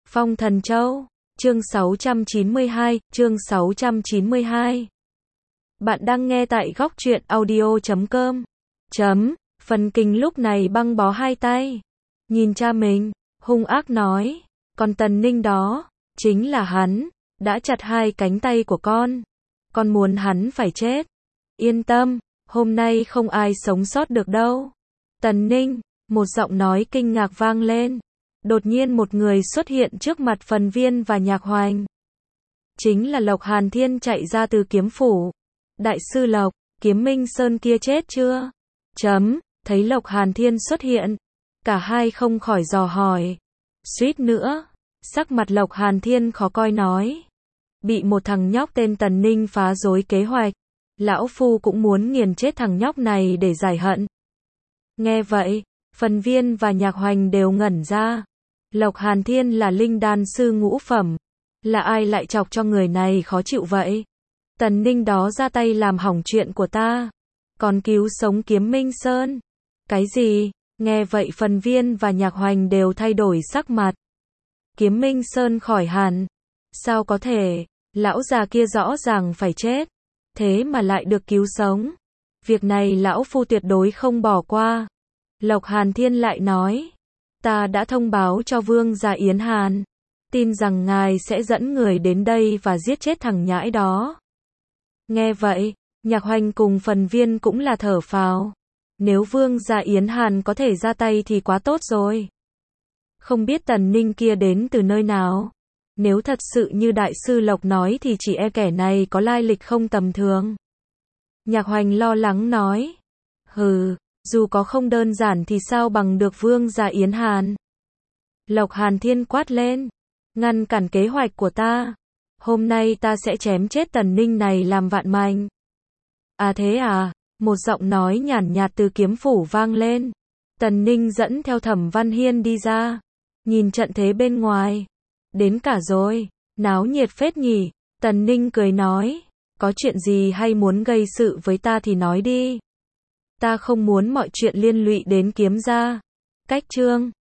Phong Thần Châu, chương 692, chương 692. Bạn đang nghe tại góc truyện audio.com. Phần Kinh lúc này băng bó hai tay, nhìn cha mình, hung ác nói, còn Tần Ninh đó, chính là hắn, đã chặt hai cánh tay của con muốn hắn phải chết. Yên tâm, hôm nay không ai sống sót được đâu. Tần Ninh, một giọng nói kinh ngạc vang lên. Đột nhiên một người xuất hiện trước mặt Phần Viên và Nhạc Hoành. Chính là Lộc Hàn Thiên chạy ra từ kiếm phủ. Đại sư Lộc, Kiếm Minh Sơn kia chết chưa? Thấy Lộc Hàn Thiên xuất hiện, cả hai không khỏi dò hỏi. Suýt nữa, sắc mặt Lộc Hàn Thiên khó coi nói. Bị một thằng nhóc tên Tần Ninh phá rối kế hoạch. Lão Phu cũng muốn nghiền chết thằng nhóc này để giải hận. Nghe vậy, Phần Viên và Nhạc Hoành đều ngẩn ra. Lộc Hàn Thiên là linh đan sư ngũ phẩm. Là ai lại chọc cho người này khó chịu vậy? Tần Ninh đó ra tay làm hỏng chuyện của ta. Còn cứu sống Kiếm Minh Sơn. Cái gì? Nghe vậy Phần Viên và Nhạc Hoành đều thay đổi sắc mặt. Kiếm Minh Sơn khỏi hẳn. Sao có thể? Lão già kia rõ ràng phải chết. Thế mà lại được cứu sống. Việc này lão Phu tuyệt đối không bỏ qua. Lộc Hàn Thiên lại nói. Ta đã thông báo cho Vương gia Yến Hàn. Tin rằng ngài sẽ dẫn người đến đây và giết chết thằng nhãi đó. Nghe vậy, Nhạc Hoành cùng Phần Viên cũng là thở phào. Nếu Vương gia Yến Hàn có thể ra tay thì quá tốt rồi. Không biết Tần Ninh kia đến từ nơi nào. Nếu thật sự như Đại sư Lộc nói thì chỉ e kẻ này có lai lịch không tầm thường. Nhạc Hoành lo lắng nói. Dù có không đơn giản thì sao bằng được Vương gia Yến Hàn. Lộc Hàn Thiên quát lên. Ngăn cản kế hoạch của ta. Hôm nay ta sẽ chém chết Tần Ninh này làm vạn mảnh. À thế à, một giọng nói nhàn nhạt từ kiếm phủ vang lên. Tần Ninh dẫn theo Thẩm Văn Hiên đi ra. Nhìn trận thế bên ngoài. Đến cả rồi, náo nhiệt phết nhỉ. Tần Ninh cười nói. Có chuyện gì hay muốn gây sự với ta thì nói đi. Ta không muốn mọi chuyện liên lụy đến Kiếm gia. Cách chương